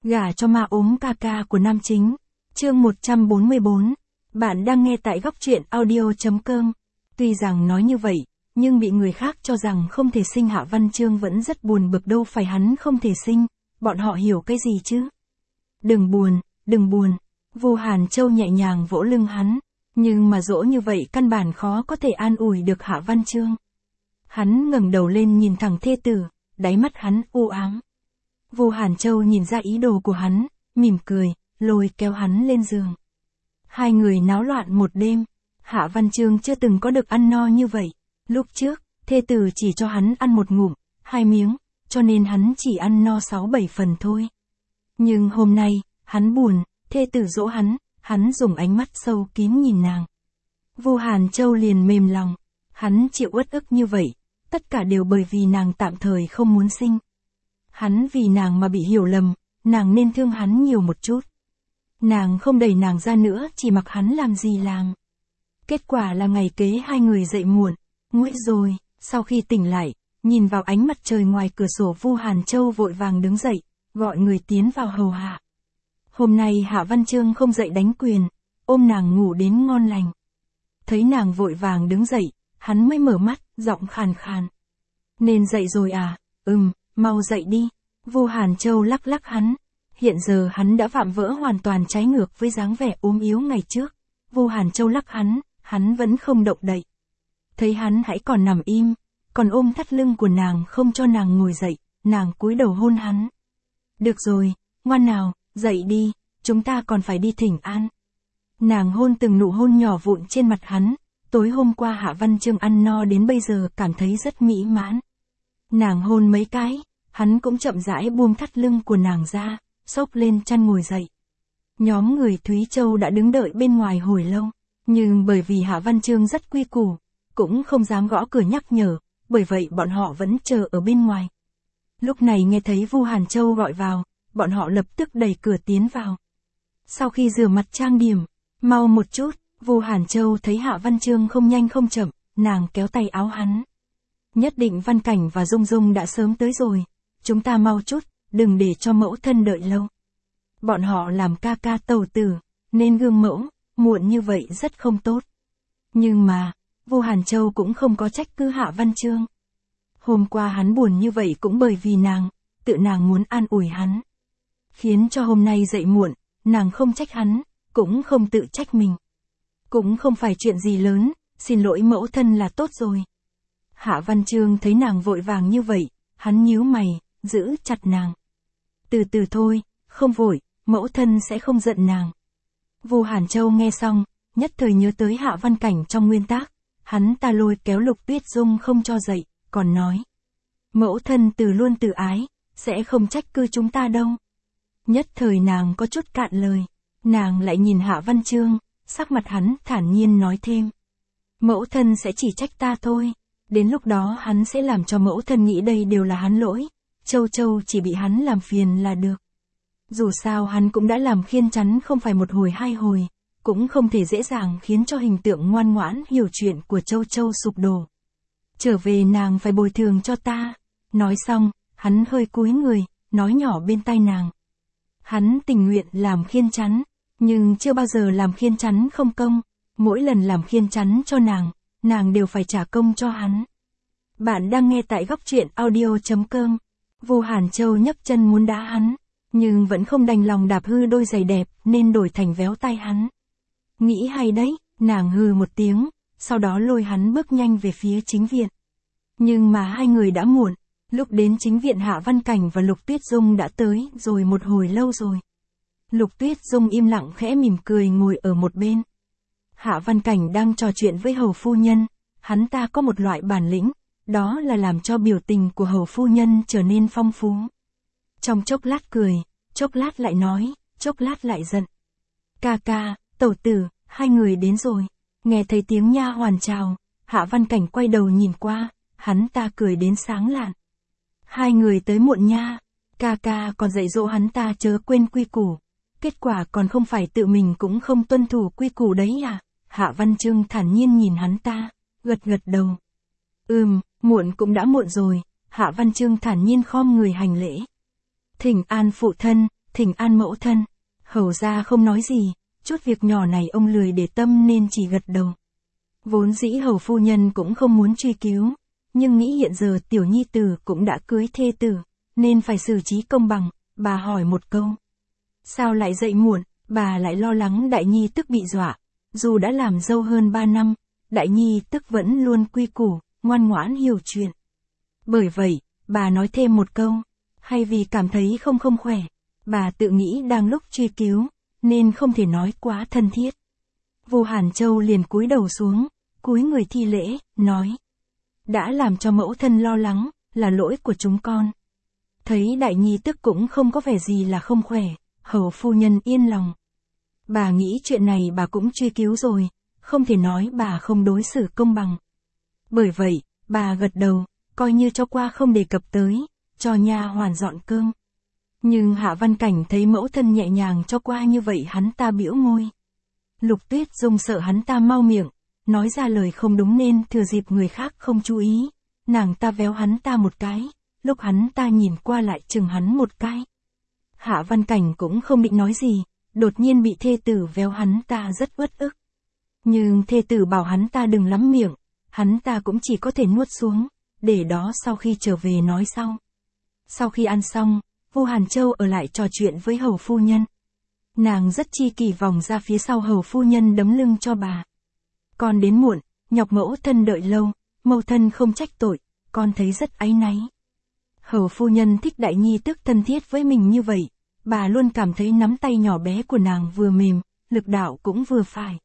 Gả cho ma ốm ca ca của nam chính. Chương 144. Bạn đang nghe tại góc truyện audio.com. Tuy rằng nói như vậy, nhưng bị người khác cho rằng không thể sinh Hạ Văn Chương vẫn rất buồn bực, đâu phải hắn không thể sinh, bọn họ hiểu cái gì chứ. Đừng buồn, đừng buồn. Vu Hàn Châu nhẹ nhàng vỗ lưng hắn, nhưng mà dỗ như vậy căn bản khó có thể an ủi được Hạ Văn Chương. Hắn ngẩng đầu lên nhìn thẳng thê tử, đáy mắt hắn u ám. Vu Hàn Châu nhìn ra ý đồ của hắn, mỉm cười, lôi kéo hắn lên giường. Hai người náo loạn một đêm. Hạ Văn Chương chưa từng có được ăn no như vậy. Lúc trước, thê tử chỉ cho hắn ăn một ngụm, 2 miếng, cho nên hắn chỉ ăn no 6-7 phần thôi. Nhưng hôm nay, hắn buồn, thê tử dỗ hắn dùng ánh mắt sâu kín nhìn nàng. Vu Hàn Châu liền mềm lòng, hắn chịu uất ức như vậy, tất cả đều bởi vì nàng tạm thời không muốn sinh. Hắn vì nàng mà bị hiểu lầm, nàng nên thương hắn nhiều một chút. Nàng không đẩy nàng ra nữa, chỉ mặc hắn làm gì làm. Kết quả là ngày kế hai người dậy muộn, nguội rồi, sau khi tỉnh lại, nhìn vào ánh mặt trời ngoài cửa sổ, Vu Hàn Châu vội vàng đứng dậy, gọi người tiến vào hầu hạ. Hôm nay Hạ Văn Chương không dậy đánh quyền, ôm nàng ngủ đến ngon lành. Thấy nàng vội vàng đứng dậy, hắn mới mở mắt, giọng khàn khàn. Nên dậy rồi à? Mau dậy đi. Vu Hàn Châu lắc lắc hắn. Hiện giờ hắn đã phạm vỡ hoàn toàn trái ngược với dáng vẻ ốm yếu ngày trước. Vu Hàn Châu lắc hắn vẫn không động đậy. Thấy hắn hãy còn nằm im, còn ôm thắt lưng của nàng không cho nàng ngồi dậy, nàng cúi đầu hôn hắn. Được rồi, ngoan nào, dậy đi, chúng ta còn phải đi thỉnh an. Nàng hôn từng nụ hôn nhỏ vụn trên mặt hắn. Tối hôm qua Hạ Văn Chương ăn no đến bây giờ cảm thấy rất mỹ mãn. Nàng hôn mấy cái, hắn cũng chậm rãi buông thắt lưng của nàng ra, xốc lên chăn ngồi dậy. Nhóm người Thúy Châu đã đứng đợi bên ngoài hồi lâu, nhưng bởi vì Hạ Văn Chương rất quy củ, cũng không dám gõ cửa nhắc nhở, bởi vậy bọn họ vẫn chờ ở bên ngoài. Lúc này nghe thấy Vu Hàn Châu gọi vào, bọn họ lập tức đẩy cửa tiến vào. Sau khi rửa mặt trang điểm, mau một chút, Vu Hàn Châu thấy Hạ Văn Chương không nhanh không chậm, nàng kéo tay áo hắn. Nhất định Văn Cảnh và Dung Dung đã sớm tới rồi, chúng ta mau chút, đừng để cho mẫu thân đợi lâu. Bọn họ làm ca ca tẩu tử, nên gương mẫu, muộn như vậy rất không tốt. Nhưng mà, Vu Hàn Châu cũng không có trách cứ Hạ Văn Chương. Hôm qua hắn buồn như vậy cũng bởi vì nàng, tự nàng muốn an ủi hắn. Khiến cho hôm nay dậy muộn, nàng không trách hắn, cũng không tự trách mình. Cũng không phải chuyện gì lớn, xin lỗi mẫu thân là tốt rồi. Hạ Văn Chương thấy nàng vội vàng như vậy, hắn nhíu mày, giữ chặt nàng. Từ từ thôi, không vội, mẫu thân sẽ không giận nàng. Vu Hàn Châu nghe xong, nhất thời nhớ tới Hạ Văn Cảnh trong nguyên tác, hắn ta lôi kéo Lục Tuyết Dung không cho dậy, còn nói. Mẫu thân từ luôn từ ái, sẽ không trách cứ chúng ta đâu. Nhất thời nàng có chút cạn lời, nàng lại nhìn Hạ Văn Chương, sắc mặt hắn thản nhiên nói thêm. Mẫu thân sẽ chỉ trách ta thôi, đến lúc đó hắn sẽ làm cho mẫu thân nghĩ đây đều là hắn lỗi, Châu Châu chỉ bị hắn làm phiền là được. Dù sao hắn cũng đã làm khiên chắn không phải một hồi hai hồi, cũng không thể dễ dàng khiến cho hình tượng ngoan ngoãn hiểu chuyện của Châu Châu sụp đổ. Trở về nàng phải bồi thường cho ta. Nói xong, hắn hơi cúi người, nói nhỏ bên tai nàng. Hắn tình nguyện làm khiên chắn, nhưng chưa bao giờ làm khiên chắn không công, mỗi lần làm khiên chắn cho nàng đều phải trả công cho hắn. Bạn đang nghe tại góc truyện audio.com. Vu Hàn Châu nhấc chân muốn đá hắn, nhưng vẫn không đành lòng đạp hư đôi giày đẹp nên đổi thành véo tay hắn. Nghĩ hay đấy, nàng hừ một tiếng, sau đó lôi hắn bước nhanh về phía chính viện. Nhưng mà hai người đã muộn, lúc đến chính viện Hạ Văn Cảnh và Lục Tuyết Dung đã tới rồi một hồi lâu rồi. Lục Tuyết Dung im lặng khẽ mỉm cười ngồi ở một bên. Hạ Văn Cảnh đang trò chuyện với hầu phu nhân, hắn ta có một loại bản lĩnh, đó là làm cho biểu tình của hầu phu nhân trở nên phong phú. Trong chốc lát cười, chốc lát lại nói, chốc lát lại giận. Ca ca, tẩu tử, hai người đến rồi. Nghe thấy tiếng nha hoàn chào, Hạ Văn Cảnh quay đầu nhìn qua, hắn ta cười đến sáng lạn. Hai người tới muộn nha, ca ca còn dạy dỗ hắn ta chớ quên quy củ. Kết quả còn không phải tự mình cũng không tuân thủ quy củ đấy à? Hạ Văn Chương thản nhiên nhìn hắn ta, gật gật đầu. Muộn cũng đã muộn rồi. Hạ Văn Chương thản nhiên khom người hành lễ. Thỉnh an phụ thân, thỉnh an mẫu thân. Hầu ra không nói gì, chút việc nhỏ này ông lười để tâm nên chỉ gật đầu. Vốn dĩ hầu phu nhân cũng không muốn truy cứu, nhưng nghĩ hiện giờ tiểu nhi tử cũng đã cưới thê tử, nên phải xử trí công bằng, bà hỏi một câu. Sao lại dậy muộn? Bà lại lo lắng đại nhi tức bị dọa. Dù đã làm dâu hơn 3 năm, đại nhi tức vẫn luôn quy củ, ngoan ngoãn hiểu chuyện. Bởi vậy, bà nói thêm một câu, hay vì cảm thấy không khỏe, bà tự nghĩ đang lúc truy cứu, nên không thể nói quá thân thiết. Vu Hàn Châu liền cúi đầu xuống, cúi người thi lễ, nói. Đã làm cho mẫu thân lo lắng, là lỗi của chúng con. Thấy đại nhi tức cũng không có vẻ gì là không khỏe, hầu phu nhân yên lòng. Bà nghĩ chuyện này bà cũng truy cứu rồi, không thể nói bà không đối xử công bằng. Bởi vậy, bà gật đầu, coi như cho qua không đề cập tới, cho nha hoàn dọn cơm. Nhưng Hạ Văn Cảnh thấy mẫu thân nhẹ nhàng cho qua như vậy hắn ta bĩu môi. Lục Tuyết Dung sợ hắn ta mau miệng, nói ra lời không đúng nên thừa dịp người khác không chú ý, nàng ta véo hắn ta một cái, lúc hắn ta nhìn qua lại chừng hắn một cái. Hạ Văn Cảnh cũng không định nói gì, đột nhiên bị thê tử véo hắn ta rất uất ức. Nhưng thê tử bảo hắn ta đừng lắm miệng, hắn ta cũng chỉ có thể nuốt xuống, để đó sau khi trở về nói sau. Sau khi ăn xong, Vu Hàn Châu ở lại trò chuyện với hầu phu nhân. Nàng rất chi kỳ vòng ra phía sau hầu phu nhân đấm lưng cho bà. Con đến muộn, nhọc mẫu thân đợi lâu, mẫu thân không trách tội, con thấy rất áy náy. Hầu phu nhân thích đại nhi tức thân thiết với mình như vậy, bà luôn cảm thấy nắm tay nhỏ bé của nàng vừa mềm, lực đạo cũng vừa phải.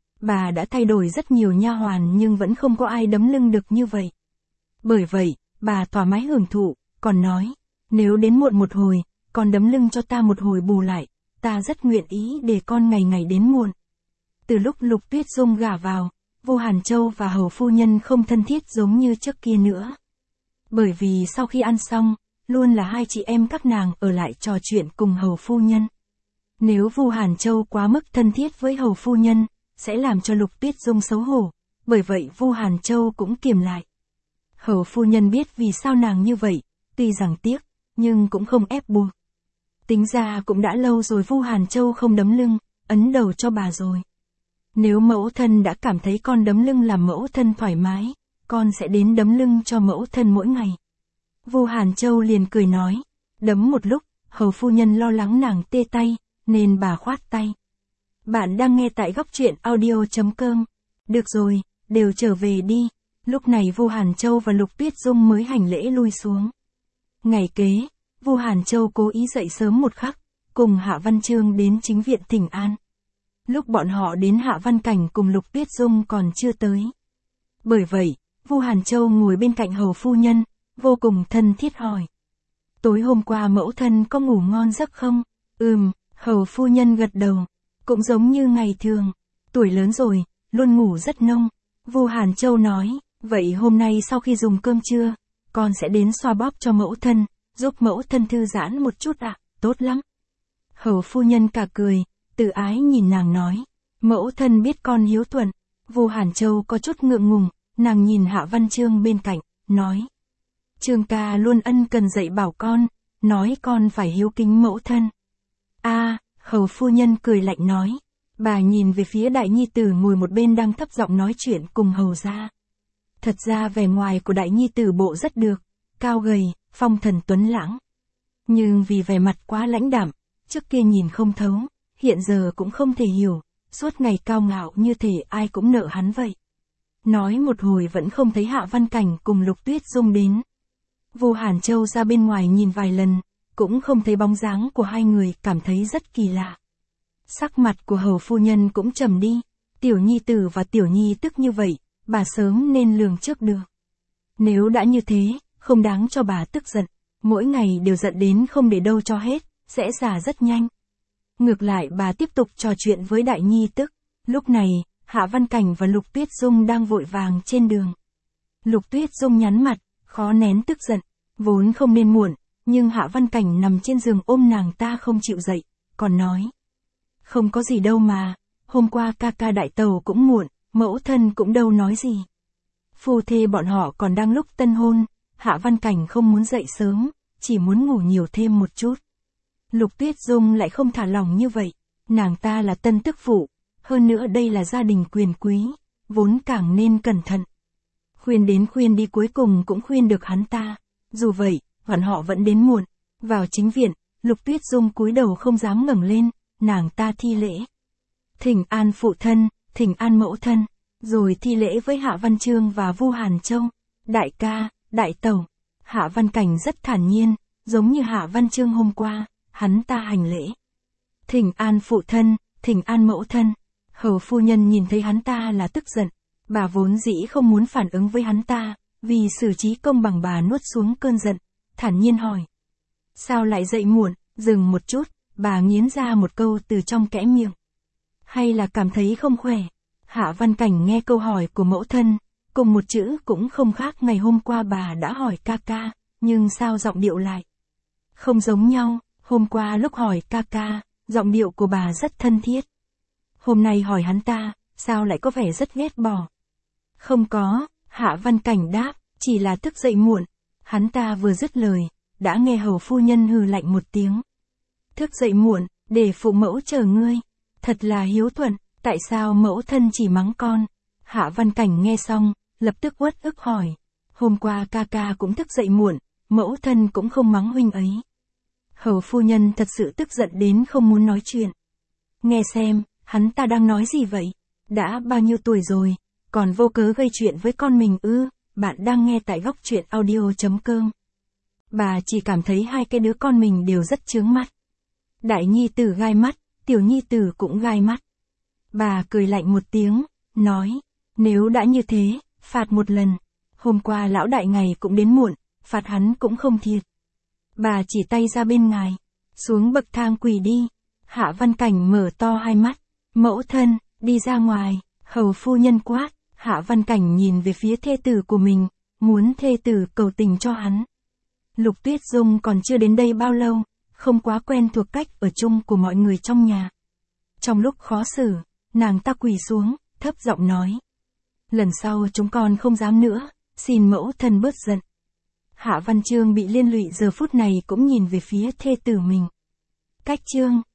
Bà đã thay đổi rất nhiều nha hoàn nhưng vẫn không có ai đấm lưng được như vậy. Bởi vậy, bà thoải mái hưởng thụ, còn nói, nếu đến muộn một hồi, con đấm lưng cho ta một hồi bù lại, ta rất nguyện ý để con ngày ngày đến muộn. Từ lúc Lục Tuyết Dung gả vào, Vu Hàn Châu và hầu phu nhân không thân thiết giống như trước kia nữa. Bởi vì sau khi ăn xong, luôn là hai chị em các nàng ở lại trò chuyện cùng hầu phu nhân. Nếu Vu Hàn Châu quá mức thân thiết với hầu phu nhân, sẽ làm cho Lục Tuyết Dung xấu hổ, bởi vậy Vu Hàn Châu cũng kiềm lại. Hầu phu nhân biết vì sao nàng như vậy, tuy rằng tiếc, nhưng cũng không ép buộc. Tính ra cũng đã lâu rồi Vu Hàn Châu không đấm lưng, ấn đầu cho bà rồi. Nếu mẫu thân đã cảm thấy con đấm lưng làm mẫu thân thoải mái, con sẽ đến đấm lưng cho mẫu thân mỗi ngày. Vu Hàn Châu liền cười nói, đấm một lúc, hầu phu nhân lo lắng nàng tê tay, nên bà khoát tay. Bạn đang nghe tại góc truyện audio.com. Được rồi, đều trở về đi. Lúc này Vu Hàn Châu và Lục Tuyết Dung mới hành lễ lui xuống. Ngày kế, Vu Hàn Châu cố ý dậy sớm một khắc, cùng Hạ Văn Chương đến chính viện thỉnh an. Lúc bọn họ đến Hạ Văn Cảnh cùng Lục Tuyết Dung còn chưa tới. Bởi vậy, Vu Hàn Châu ngồi bên cạnh hầu phu nhân, vô cùng thân thiết hỏi. Tối hôm qua mẫu thân có ngủ ngon giấc không? Hầu phu nhân gật đầu. Cũng giống như ngày thường. Tuổi lớn rồi, luôn ngủ rất nông. Vu Hàn Châu nói, vậy hôm nay sau khi dùng cơm trưa, con sẽ đến xoa bóp cho mẫu thân, giúp mẫu thân thư giãn một chút ạ, tốt lắm. Hầu phu nhân cả cười, từ ái nhìn nàng nói, mẫu thân biết con hiếu thuận. Vu Hàn Châu có chút ngượng ngùng, nàng nhìn Hạ Văn Chương bên cạnh, nói. Chương ca luôn ân cần dạy bảo con, nói con phải hiếu kính mẫu thân. Hầu phu nhân cười lạnh nói. Bà nhìn về phía đại nhi tử ngồi một bên đang thấp giọng nói chuyện cùng hầu gia. Thật ra vẻ ngoài của đại nhi tử bộ rất được, cao gầy, phong thần tuấn lãng. Nhưng vì vẻ mặt quá lãnh đạm, trước kia nhìn không thấu, hiện giờ cũng không thể hiểu, suốt ngày cao ngạo như thể ai cũng nợ hắn vậy. Nói một hồi vẫn không thấy Hạ Văn Cảnh cùng Lục Tuyết Dung đến. Vu Hàn Châu ra bên ngoài nhìn vài lần, cũng không thấy bóng dáng của hai người, cảm thấy rất kỳ lạ. Sắc mặt của hầu phu nhân cũng trầm đi, tiểu nhi tử và tiểu nhi tức như vậy, bà sớm nên lường trước được. Nếu đã như thế, không đáng cho bà tức giận, mỗi ngày đều giận đến không để đâu cho hết, sẽ già rất nhanh. Ngược lại bà tiếp tục trò chuyện với đại nhi tức, lúc này, Hạ Văn Cảnh và Lục Tuyết Dung đang vội vàng trên đường. Lục Tuyết Dung nhắn mặt, khó nén tức giận, vốn không nên muộn, nhưng Hạ Văn Cảnh nằm trên giường ôm nàng ta không chịu dậy, còn nói. Không có gì đâu mà, hôm qua ca ca đại tàu cũng muộn, mẫu thân cũng đâu nói gì. Phu thê bọn họ còn đang lúc tân hôn, Hạ Văn Cảnh không muốn dậy sớm, chỉ muốn ngủ nhiều thêm một chút. Lục Tuyết Dung lại không thả lỏng như vậy. Nàng ta là tân tức phụ, hơn nữa đây là gia đình quyền quý, vốn càng nên cẩn thận. Khuyên đến khuyên đi cuối cùng cũng khuyên được hắn ta. Dù vậy, bọn họ vẫn đến muộn. Vào chính viện, Lục Tuyết Dung cúi đầu không dám ngẩng lên, nàng ta thi lễ. Thỉnh an phụ thân, thỉnh an mẫu thân, rồi thi lễ với Hạ Văn Chương và Vu Hàn Châu. Đại ca, đại tẩu. Hạ Văn Cảnh rất thản nhiên, giống như Hạ Văn Chương hôm qua, hắn ta hành lễ. Thỉnh an phụ thân, thỉnh an mẫu thân. Hầu phu nhân nhìn thấy hắn ta là tức giận. Bà vốn dĩ không muốn phản ứng với hắn ta, vì xử trí công bằng bà nuốt xuống cơn giận, thản nhiên hỏi. Sao lại dậy muộn? Dừng một chút, bà nghiến ra một câu từ trong kẽ miệng. Hay là cảm thấy không khỏe? Hạ Văn Cảnh nghe câu hỏi của mẫu thân, cùng một chữ cũng không khác ngày hôm qua bà đã hỏi ca ca, nhưng sao giọng điệu lại không giống nhau. Hôm qua lúc hỏi ca ca, giọng điệu của bà rất thân thiết. Hôm nay hỏi hắn ta, sao lại có vẻ rất ghét bỏ? Không có, Hạ Văn Cảnh đáp, chỉ là thức dậy muộn. Hắn ta vừa dứt lời, đã nghe hầu phu nhân hừ lạnh một tiếng. Thức dậy muộn, để phụ mẫu chờ ngươi. Thật là hiếu thuận, tại sao mẫu thân chỉ mắng con? Hạ Văn Cảnh nghe xong, lập tức uất ức hỏi. Hôm qua ca ca cũng thức dậy muộn, mẫu thân cũng không mắng huynh ấy. Hầu phu nhân thật sự tức giận đến không muốn nói chuyện. Nghe xem, hắn ta đang nói gì vậy? Đã bao nhiêu tuổi rồi, còn vô cớ gây chuyện với con mình ư? Bạn đang nghe tại góc truyện audio.com. Bà chỉ cảm thấy hai cái đứa con mình đều rất chướng mắt. Đại nhi tử gai mắt, tiểu nhi tử cũng gai mắt. Bà cười lạnh một tiếng, nói, nếu đã như thế, phạt một lần. Hôm qua lão đại ngày cũng đến muộn, phạt hắn cũng không thiệt. Bà chỉ tay ra bên ngoài, xuống bậc thang quỳ đi. Hạ Văn Cảnh mở to hai mắt, mẫu thân, đi ra ngoài. Hầu phu nhân quát. Hạ Văn Cảnh nhìn về phía thê tử của mình, muốn thê tử cầu tình cho hắn. Lục Tuyết Dung còn chưa đến đây bao lâu, không quá quen thuộc cách ở chung của mọi người trong nhà. Trong lúc khó xử, nàng ta quỳ xuống, thấp giọng nói. Lần sau chúng con không dám nữa, xin mẫu thân bớt giận. Hạ Văn Chương bị liên lụy giờ phút này cũng nhìn về phía thê tử mình. Cách Chương,